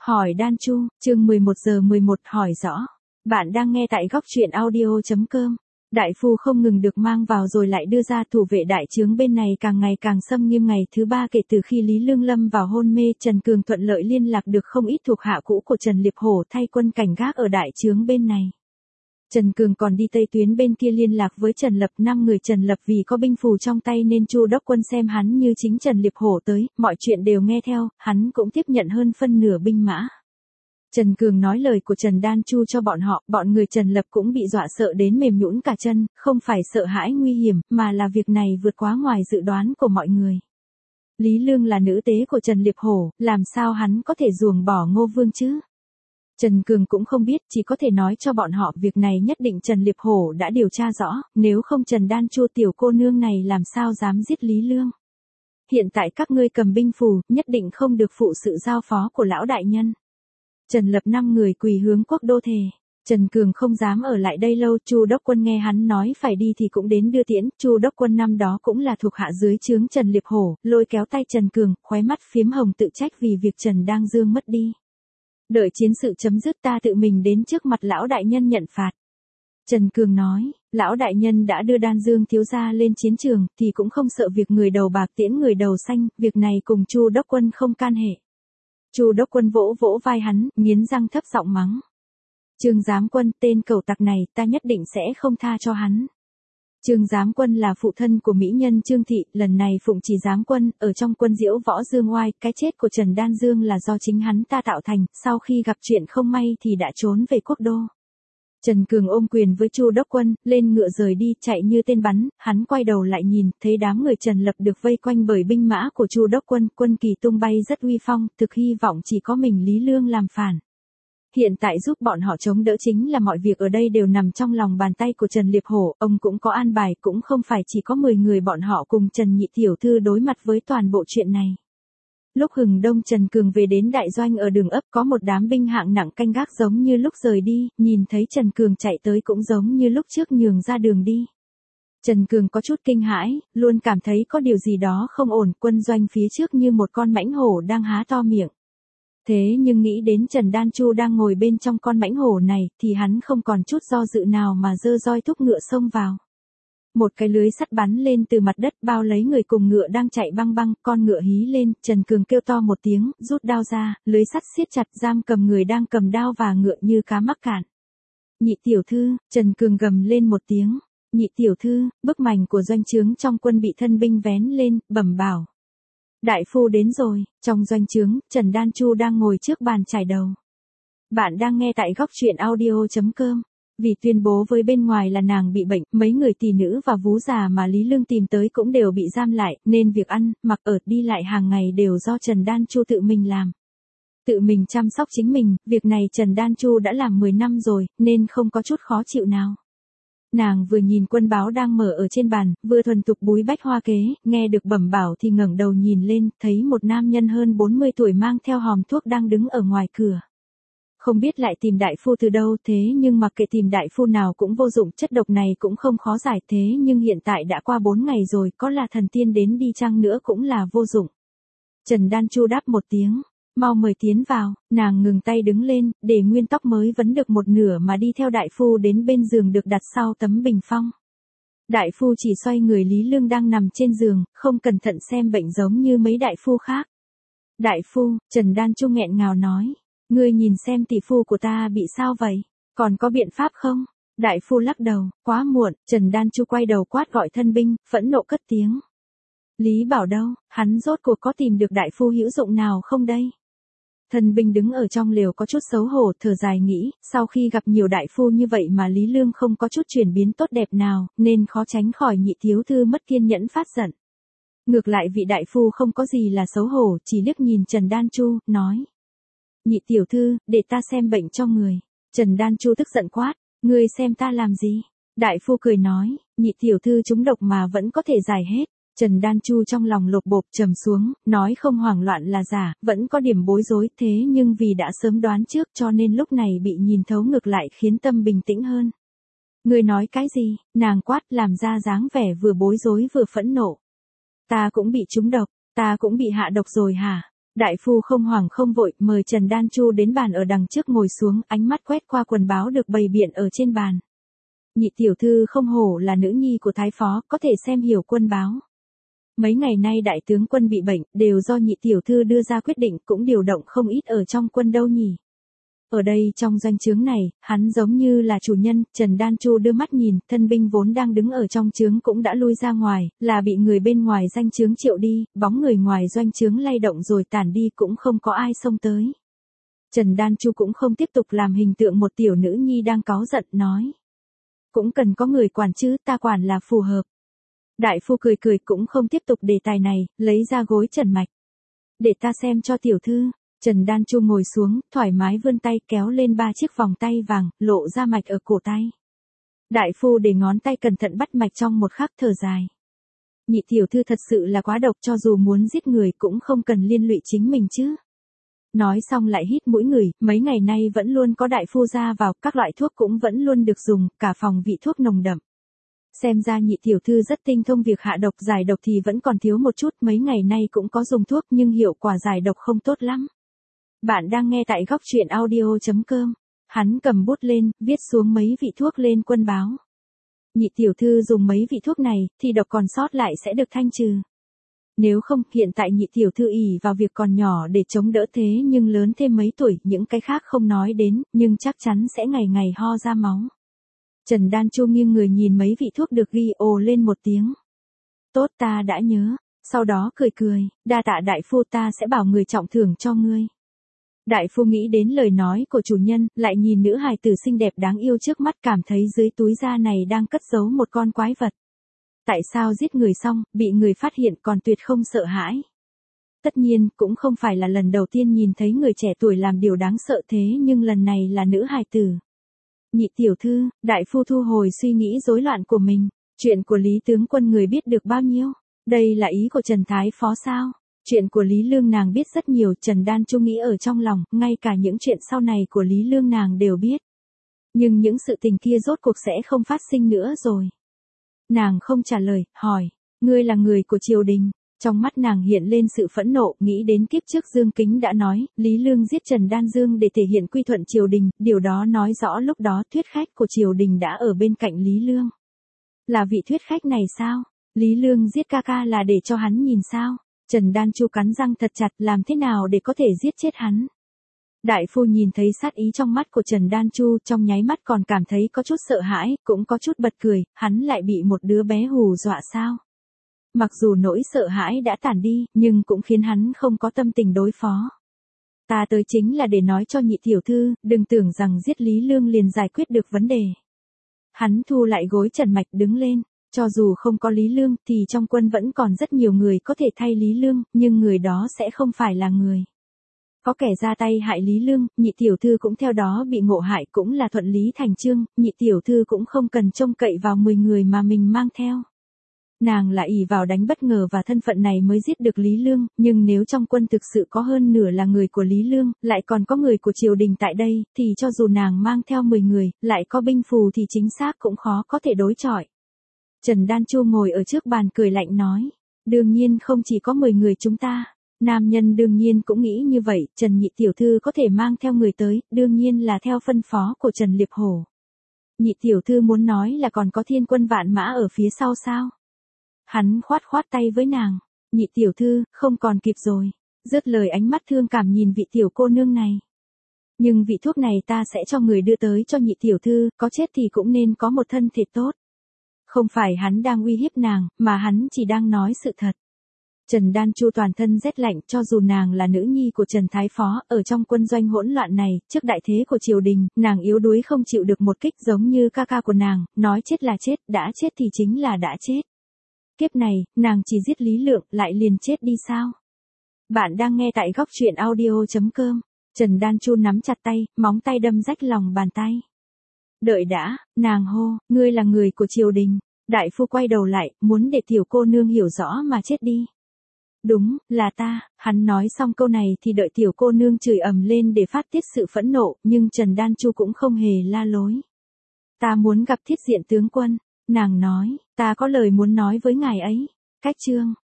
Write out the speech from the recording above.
Hỏi Đan Chu, chương 11:11 hỏi rõ. Bạn đang nghe tại góc truyện audio.com. Đại phu không ngừng được mang vào rồi lại đưa ra, thủ vệ đại trướng bên này càng ngày càng xâm nghiêm. Ngày thứ 3 kể từ khi Lý Lương lâm vào hôn mê, Trần Cường thuận lợi liên lạc được không ít thuộc hạ cũ của Trần Liệp Hổ thay quân cảnh gác ở đại trướng bên này. Trần Cường còn đi Tây Tuyến bên kia liên lạc với Trần Lập. 5 người Trần Lập vì có binh phù trong tay nên Chu đốc quân xem hắn như chính Trần Liệp Hổ tới, mọi chuyện đều nghe theo, hắn cũng tiếp nhận hơn phân nửa binh mã. Trần Cường nói lời của Trần Đan Chu cho bọn họ, bọn người Trần Lập cũng bị dọa sợ đến mềm nhũn cả chân, không phải sợ hãi nguy hiểm, mà là việc này vượt quá ngoài dự đoán của mọi người. Lý Lương là nữ tế của Trần Liệp Hổ, làm sao hắn có thể ruồng bỏ Ngô Vương chứ? Trần Cường cũng không biết, chỉ có thể nói cho bọn họ việc này nhất định Trần Liệp Hổ đã điều tra rõ, nếu không Trần Đan Chu tiểu cô nương này làm sao dám giết Lý Lương. Hiện tại các ngươi cầm binh phù, nhất định không được phụ sự giao phó của lão đại nhân. Trần Lập 5 người quỳ hướng quốc đô thề. Trần Cường không dám ở lại đây lâu, Chu đốc quân nghe hắn nói phải đi thì cũng đến đưa tiễn. Chu đốc quân năm đó cũng là thuộc hạ dưới trướng Trần Liệp Hổ, lôi kéo tay Trần Cường, khóe mắt phiếm hồng tự trách vì việc Trần Đang Dương mất đi. Đợi chiến sự chấm dứt ta tự mình đến trước mặt lão đại nhân nhận phạt. Trần Cường nói, lão đại nhân đã đưa Đan Dương thiếu gia lên chiến trường, thì cũng không sợ việc người đầu bạc tiễn người đầu xanh, việc này cùng Chu đốc quân không can hệ. Chu đốc quân vỗ vỗ vai hắn, nghiến răng thấp giọng mắng. Trương Giám Quân, tên cẩu tặc này, ta nhất định sẽ không tha cho hắn. Trương Giám Quân là phụ thân của mỹ nhân Trương Thị, lần này phụng chỉ Giám Quân, ở trong quân diễu võ dương oai, cái chết của Trần Đan Dương là do chính hắn ta tạo thành, sau khi gặp chuyện không may thì đã trốn về quốc đô. Trần Cường ôm quyền với Chu đốc quân, lên ngựa rời đi, chạy như tên bắn, hắn quay đầu lại nhìn, thấy đám người Trần Lập được vây quanh bởi binh mã của Chu đốc quân, quân kỳ tung bay rất uy phong, thực hy vọng chỉ có mình Lý Lương làm phản. Hiện tại giúp bọn họ chống đỡ chính là mọi việc ở đây đều nằm trong lòng bàn tay của Trần Liệp Hổ, ông cũng có an bài, cũng không phải chỉ có 10 người bọn họ cùng Trần Nhị tiểu thư đối mặt với toàn bộ chuyện này. Lúc hừng đông Trần Cường về đến đại doanh ở đường ấp, có một đám binh hạng nặng canh gác giống như lúc rời đi, nhìn thấy Trần Cường chạy tới cũng giống như lúc trước nhường ra đường đi. Trần Cường có chút kinh hãi, luôn cảm thấy có điều gì đó không ổn, quân doanh phía trước như một con mãnh hổ đang há to miệng. Thế nhưng nghĩ đến Trần Đan Chu đang ngồi bên trong con mãnh hổ này, thì hắn không còn chút do dự nào mà giơ roi thúc ngựa xông vào. Một cái lưới sắt bắn lên từ mặt đất bao lấy người cùng ngựa đang chạy băng băng, con ngựa hí lên, Trần Cường kêu to một tiếng, rút đao ra, lưới sắt siết chặt giam cầm người đang cầm đao và ngựa như cá mắc cạn. Nhị tiểu thư, Trần Cường gầm lên một tiếng, nhị tiểu thư, bức mảnh của doanh trướng trong quân bị thân binh vén lên, bẩm bảo. Đại phu đến rồi, trong doanh trướng, Trần Đan Chu đang ngồi trước bàn chải đầu. Bạn đang nghe tại góc truyện audio.com. Vì tuyên bố với bên ngoài là nàng bị bệnh, mấy người tỳ nữ và vú già mà Lý Lương tìm tới cũng đều bị giam lại, nên việc ăn, mặc ở, đi lại hàng ngày đều do Trần Đan Chu tự mình làm. Tự mình chăm sóc chính mình, việc này Trần Đan Chu đã làm 10 năm rồi, nên không có chút khó chịu nào. Nàng vừa nhìn quân báo đang mở ở trên bàn, vừa thuần thục búi bách hoa kế, nghe được bẩm bảo thì ngẩng đầu nhìn lên, thấy một nam nhân hơn 40 tuổi mang theo hòm thuốc đang đứng ở ngoài cửa. Không biết lại tìm đại phu từ đâu, thế nhưng mặc kệ tìm đại phu nào cũng vô dụng, chất độc này cũng không khó giải, thế nhưng hiện tại đã qua 4 ngày rồi, có là thần tiên đến đi chăng nữa cũng là vô dụng. Trần Đan Chu đáp một tiếng, mau mời tiến vào, nàng ngừng tay đứng lên, để nguyên tóc mới vấn được một nửa mà đi theo đại phu đến bên giường được đặt sau tấm bình phong. Đại phu chỉ xoay người Lý Lương đang nằm trên giường, không cẩn thận xem bệnh giống như mấy đại phu khác. Đại phu, Trần Đan Chu nghẹn ngào nói. Ngươi nhìn xem tỷ phu của ta bị sao vậy? Còn có biện pháp không? Đại phu lắc đầu, quá muộn, Trần Đan Chu quay đầu quát gọi thân binh, phẫn nộ cất tiếng. Lý Bảo đâu, hắn rốt cuộc có tìm được đại phu hữu dụng nào không đây? Thân binh đứng ở trong lều có chút xấu hổ, thở dài nghĩ, sau khi gặp nhiều đại phu như vậy mà Lý Lương không có chút chuyển biến tốt đẹp nào, nên khó tránh khỏi nhị thiếu thư mất kiên nhẫn phát giận. Ngược lại vị đại phu không có gì là xấu hổ, chỉ liếc nhìn Trần Đan Chu, nói. Nhị tiểu thư, để ta xem bệnh cho người. Trần Đan Chu tức giận quát, ngươi xem ta làm gì? Đại phu cười nói, nhị tiểu thư trúng độc mà vẫn có thể giải hết. Trần Đan Chu trong lòng lột bột trầm xuống, nói không hoảng loạn là giả, vẫn có điểm bối rối, thế nhưng vì đã sớm đoán trước cho nên lúc này bị nhìn thấu ngược lại khiến tâm bình tĩnh hơn. Ngươi nói cái gì? Nàng quát làm ra dáng vẻ vừa bối rối vừa phẫn nộ. Ta cũng bị trúng độc, ta cũng bị hạ độc rồi hả? Đại phu không hoảng không vội, mời Trần Đan Chu đến bàn ở đằng trước ngồi xuống, ánh mắt quét qua quần báo được bày biện ở trên bàn. Nhị tiểu thư không hổ là nữ nhi của thái phó, có thể xem hiểu quân báo. Mấy ngày nay đại tướng quân bị bệnh, đều do nhị tiểu thư đưa ra quyết định, cũng điều động không ít ở trong quân đâu nhỉ. Ở đây trong doanh trướng này, hắn giống như là chủ nhân. Trần Đan Chu đưa mắt nhìn, thân binh vốn đang đứng ở trong trướng cũng đã lui ra ngoài, là bị người bên ngoài danh trướng triệu đi, bóng người ngoài doanh trướng lay động rồi tản đi, cũng không có ai xông tới. Trần Đan Chu cũng không tiếp tục làm hình tượng một tiểu nữ nhi đang cáu giận, nói. Cũng cần có người quản chứ, ta quản là phù hợp. Đại phu cười cười cũng không tiếp tục đề tài này, lấy ra gối trần mạch. Để ta xem cho tiểu thư. Trần Đan Chu ngồi xuống, thoải mái vươn tay kéo lên 3 chiếc vòng tay vàng, lộ ra mạch ở cổ tay. Đại phu để ngón tay cẩn thận bắt mạch trong một khắc, thở dài. Nhị tiểu thư thật sự là quá độc, cho dù muốn giết người cũng không cần liên lụy chính mình chứ. Nói xong lại hít mũi người, mấy ngày nay vẫn luôn có đại phu ra vào, các loại thuốc cũng vẫn luôn được dùng, cả phòng vị thuốc nồng đậm. Xem ra nhị tiểu thư rất tinh thông việc hạ độc, giải độc thì vẫn còn thiếu một chút, mấy ngày nay cũng có dùng thuốc nhưng hiệu quả giải độc không tốt lắm. Bạn đang nghe tại góc truyện audio.com. Hắn cầm bút lên, viết xuống mấy vị thuốc lên quân báo. Nhị tiểu thư dùng mấy vị thuốc này, thì độc còn sót lại sẽ được thanh trừ. Nếu không, hiện tại nhị tiểu thư ỷ vào việc còn nhỏ để chống đỡ, thế nhưng lớn thêm mấy tuổi, những cái khác không nói đến, nhưng chắc chắn sẽ ngày ngày ho ra máu. Trần Đan Chu nghiêng người nhìn mấy vị thuốc được ghi, ồ lên một tiếng. Tốt, ta đã nhớ. Sau đó cười cười, đa tạ đại phu, ta sẽ bảo người trọng thưởng cho ngươi. Đại phu nghĩ đến lời nói của chủ nhân, lại nhìn nữ hài tử xinh đẹp đáng yêu trước mắt, cảm thấy dưới túi da này đang cất giấu một con quái vật. Tại sao giết người xong, bị người phát hiện còn tuyệt không sợ hãi? Tất nhiên, cũng không phải là lần đầu tiên nhìn thấy người trẻ tuổi làm điều đáng sợ thế, nhưng lần này là nữ hài tử. Nhị tiểu thư, đại phu thu hồi suy nghĩ rối loạn của mình. Chuyện của Lý tướng quân người biết được bao nhiêu? Đây là ý của Trần Thái Phó sao? Chuyện của Lý Lương nàng biết rất nhiều. Trần Đan Chu nghĩ ở trong lòng, ngay cả những chuyện sau này của Lý Lương nàng đều biết. Nhưng những sự tình kia rốt cuộc sẽ không phát sinh nữa rồi. Nàng không trả lời, hỏi, ngươi là người của triều đình. Trong mắt nàng hiện lên sự phẫn nộ, nghĩ đến kiếp trước Dương Kính đã nói, Lý Lương giết Trần Đan Dương để thể hiện quy thuận triều đình, điều đó nói rõ lúc đó thuyết khách của triều đình đã ở bên cạnh Lý Lương. Là vị thuyết khách này sao? Lý Lương giết ca ca là để cho hắn nhìn sao? Trần Đan Chu cắn răng thật chặt, làm thế nào để có thể giết chết hắn? Đại phu nhìn thấy sát ý trong mắt của Trần Đan Chu, trong nháy mắt còn cảm thấy có chút sợ hãi, cũng có chút bật cười, hắn lại bị một đứa bé hù dọa sao? Mặc dù nỗi sợ hãi đã tản đi, nhưng cũng khiến hắn không có tâm tình đối phó. Ta tới chính là để nói cho nhị tiểu thư, đừng tưởng rằng giết Lý Lương liền giải quyết được vấn đề. Hắn thu lại gối trần mạch đứng lên, cho dù không có Lý Lương thì trong quân vẫn còn rất nhiều người có thể thay Lý Lương, nhưng người đó sẽ không phải là người. Có kẻ ra tay hại Lý Lương, nhị tiểu thư cũng theo đó bị ngộ hại, cũng là thuận lý thành chương, nhị tiểu thư cũng không cần trông cậy vào 10 người mà mình mang theo. Nàng là ỷ vào đánh bất ngờ và thân phận này mới giết được Lý Lương, nhưng nếu trong quân thực sự có hơn nửa là người của Lý Lương, lại còn có người của triều đình tại đây, thì cho dù nàng mang theo 10 người, lại có binh phù thì chính xác cũng khó có thể đối chọi. Trần Đan Chu ngồi ở trước bàn cười lạnh nói, đương nhiên không chỉ có 10 người chúng ta. Nam nhân đương nhiên cũng nghĩ như vậy, Trần nhị tiểu thư có thể mang theo người tới, đương nhiên là theo phân phó của Trần Liệp Hổ. Nhị tiểu thư muốn nói là còn có thiên quân vạn mã ở phía sau sao? Hắn khoát khoát tay với nàng, nhị tiểu thư, không còn kịp rồi. Dứt lời ánh mắt thương cảm nhìn vị tiểu cô nương này. Nhưng vị thuốc này ta sẽ cho người đưa tới cho nhị tiểu thư, có chết thì cũng nên có một thân thể tốt. Không phải hắn đang uy hiếp nàng, mà hắn chỉ đang nói sự thật. Trần Đan Chu toàn thân rét lạnh, cho dù nàng là nữ nhi của Trần Thái Phó, ở trong quân doanh hỗn loạn này, trước đại thế của triều đình, nàng yếu đuối không chịu được một kích giống như ca ca của nàng, nói chết là chết, đã chết thì chính là đã chết. Kiếp này, nàng chỉ giết Lý Lượng, lại liền chết đi sao? Bạn đang nghe tại góc truyện audio.com. Trần Đan Chu nắm chặt tay, móng tay đâm rách lòng bàn tay. Đợi đã, nàng hô, ngươi là người của triều đình. Đại phu quay đầu lại, muốn để tiểu cô nương hiểu rõ mà chết đi. Đúng, là ta. Hắn nói xong câu này thì đợi tiểu cô nương chửi ầm lên để phát tiết sự phẫn nộ, nhưng Trần Đan Chu cũng không hề la lối. Ta muốn gặp Thiết Diện tướng quân. Nàng nói, ta có lời muốn nói với ngài ấy. Cách chương.